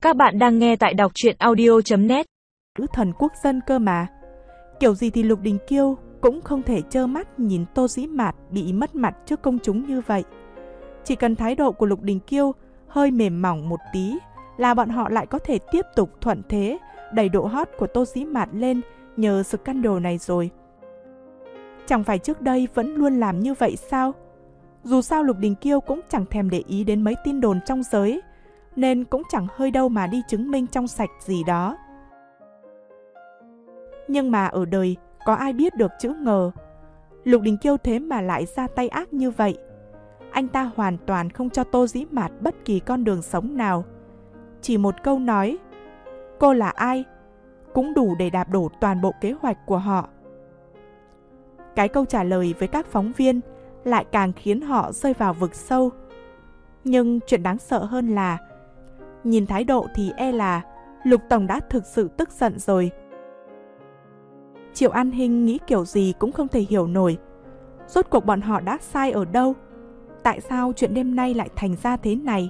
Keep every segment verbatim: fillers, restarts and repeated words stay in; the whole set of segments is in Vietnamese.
Các bạn đang nghe tại đọc truyện audio chấm net. Nữ thần quốc dân cơ mà. Kiểu gì thì Lục Đình Kiêu cũng không thể trơ mắt nhìn Tô Dĩ Mạt bị mất mặt trước công chúng như vậy. Chỉ cần thái độ của Lục Đình Kiêu hơi mềm mỏng một tí là bọn họ lại có thể tiếp tục thuận thế đẩy độ hot của Tô Dĩ Mạt lên nhờ scandal này rồi. Chẳng phải trước đây vẫn luôn làm như vậy sao? Dù sao Lục Đình Kiêu cũng chẳng thèm để ý đến mấy tin đồn trong giới, nên cũng chẳng hơi đâu mà đi chứng minh trong sạch gì đó. Nhưng mà ở đời có ai biết được chữ ngờ. Lục Đình Kiêu thế mà lại ra tay ác như vậy. Anh ta hoàn toàn không cho Tô Dĩ Mạt bất kỳ con đường sống nào. Chỉ một câu nói, cô là ai, cũng đủ để đạp đổ toàn bộ kế hoạch của họ. Cái câu trả lời với các phóng viên lại càng khiến họ rơi vào vực sâu. Nhưng chuyện đáng sợ hơn là, nhìn thái độ thì e là Lục Tổng đã thực sự tức giận rồi. Triệu An Hinh nghĩ kiểu gì cũng không thể hiểu nổi. Rốt cuộc bọn họ đã sai ở đâu? Tại sao chuyện đêm nay lại thành ra thế này?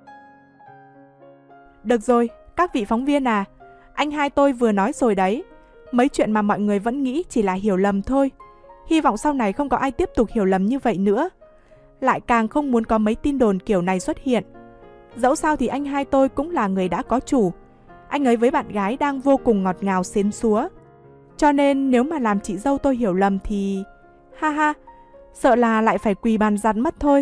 Được rồi, các vị phóng viên à, anh hai tôi vừa nói rồi đấy. Mấy chuyện mà mọi người vẫn nghĩ chỉ là hiểu lầm thôi. Hy vọng sau này không có ai tiếp tục hiểu lầm như vậy nữa. Lại càng không muốn có mấy tin đồn kiểu này xuất hiện. Dẫu sao thì anh hai tôi cũng là người đã có chủ. Anh ấy với bạn gái đang vô cùng ngọt ngào xến xúa. Cho nên nếu mà làm chị dâu tôi hiểu lầm thì... Ha ha, sợ là lại phải quỳ bàn giặt mất thôi.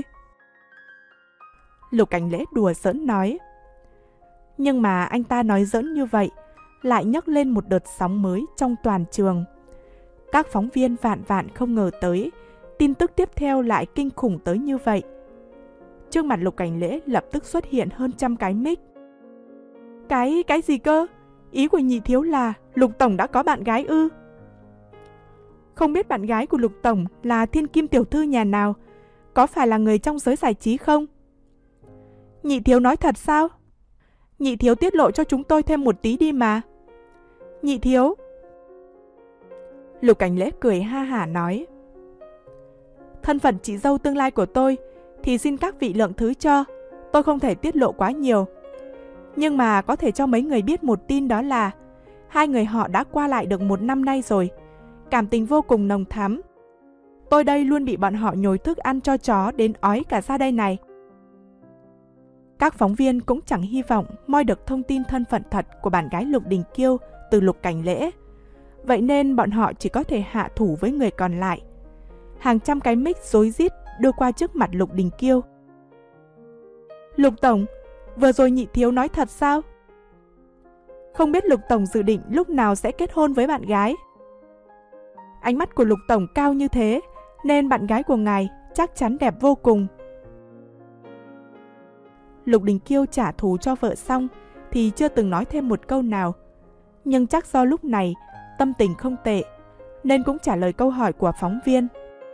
Lục Cảnh Lễ đùa giỡn nói. Nhưng mà anh ta nói giỡn như vậy lại nhấc lên một đợt sóng mới trong toàn trường. Các phóng viên vạn vạn không ngờ tới tin tức tiếp theo lại kinh khủng tới như vậy. Trước mặt Lục Cảnh Lễ lập tức xuất hiện hơn trăm cái mic. Cái, cái gì cơ? Ý của nhị thiếu là Lục Tổng đã có bạn gái ư? Không biết bạn gái của Lục Tổng là thiên kim tiểu thư nhà nào? Có phải là người trong giới giải trí không? Nhị thiếu nói thật sao? Nhị thiếu tiết lộ cho chúng tôi thêm một tí đi mà. Nhị thiếu. Lục Cảnh Lễ cười ha hả nói. Thân phận chị dâu tương lai của tôi thì xin các vị lượng thứ cho. Tôi không thể tiết lộ quá nhiều. Nhưng mà có thể cho mấy người biết một tin, đó là hai người họ đã qua lại được một năm nay rồi. Cảm tình vô cùng nồng thắm. Tôi đây luôn bị bọn họ nhồi thức ăn cho chó đến ói cả ra đây này. Các phóng viên cũng chẳng hy vọng moi được thông tin thân phận thật của bạn gái Lục Đình Kiêu từ Lục Cảnh Lễ. Vậy nên bọn họ chỉ có thể hạ thủ với người còn lại. Hàng trăm cái mic rối rít đưa qua trước mặt Lục Đình Kiêu. Lục Tổng, vừa rồi nhị thiếu nói thật sao? Không biết Lục Tổng dự định lúc nào sẽ kết hôn với bạn gái? Ánh mắt của Lục Tổng cao như thế, nên bạn gái của ngài chắc chắn đẹp vô cùng. Lục Đình Kiêu trả thù cho vợ xong thì chưa từng nói thêm một câu nào. Nhưng chắc do lúc này tâm tình không tệ, nên cũng trả lời câu hỏi của phóng viên.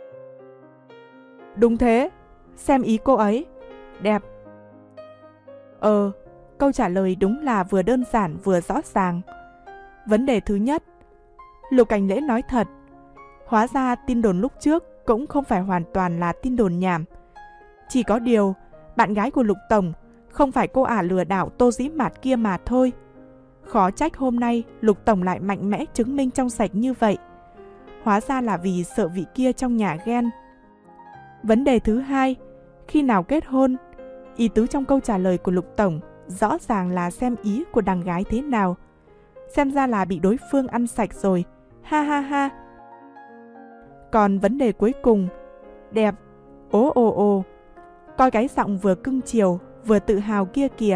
Đúng thế, xem ý cô ấy. Đẹp. Ờ, câu trả lời đúng là vừa đơn giản vừa rõ ràng. Vấn đề thứ nhất, Lục Cảnh Lễ nói thật. Hóa ra tin đồn lúc trước cũng không phải hoàn toàn là tin đồn nhảm. Chỉ có điều, bạn gái của Lục Tổng không phải cô ả lừa đảo Tô Dĩ Mạt kia mà thôi. Khó trách hôm nay Lục Tổng lại mạnh mẽ chứng minh trong sạch như vậy. Hóa ra là vì sợ vị kia trong nhà ghen. Vấn đề thứ hai, khi nào kết hôn? Ý tứ trong câu trả lời của Lục Tổng rõ ràng là xem ý của đàn gái thế nào. Xem ra là bị đối phương ăn sạch rồi. Ha ha ha. Còn vấn đề cuối cùng, đẹp. Ố ồ ồ. Coi cái giọng vừa cưng chiều vừa tự hào kia kìa.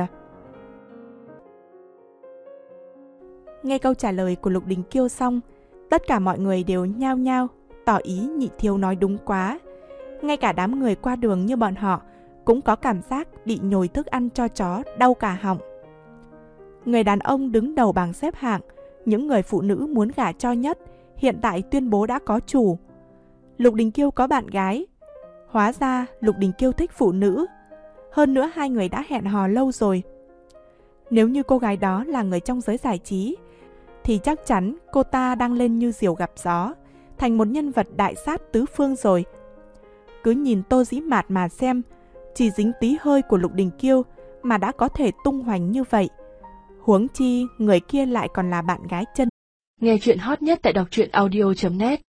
Nghe câu trả lời của Lục Đình Kiêu xong, tất cả mọi người đều nhao nhao tỏ ý nhị thiếu nói đúng quá. Ngay cả đám người qua đường như bọn họ cũng có cảm giác bị nhồi thức ăn cho chó đau cả họng. Người đàn ông đứng đầu bảng xếp hạng, những người phụ nữ muốn gả cho nhất, hiện tại tuyên bố đã có chủ. Lục Đình Kiêu có bạn gái. Hóa ra Lục Đình Kiêu thích phụ nữ. Hơn nữa hai người đã hẹn hò lâu rồi. Nếu như cô gái đó là người trong giới giải trí, thì chắc chắn cô ta đang lên như diều gặp gió, thành một nhân vật đại sát tứ phương rồi. Cứ nhìn Tô Dĩ Mạt mà xem, chỉ dính tí hơi của Lục Đình Kiêu mà đã có thể tung hoành như vậy. Huống chi người kia lại còn là bạn gái chân. Nghe chuyện hot nhất tại đọc truyện audio chấm net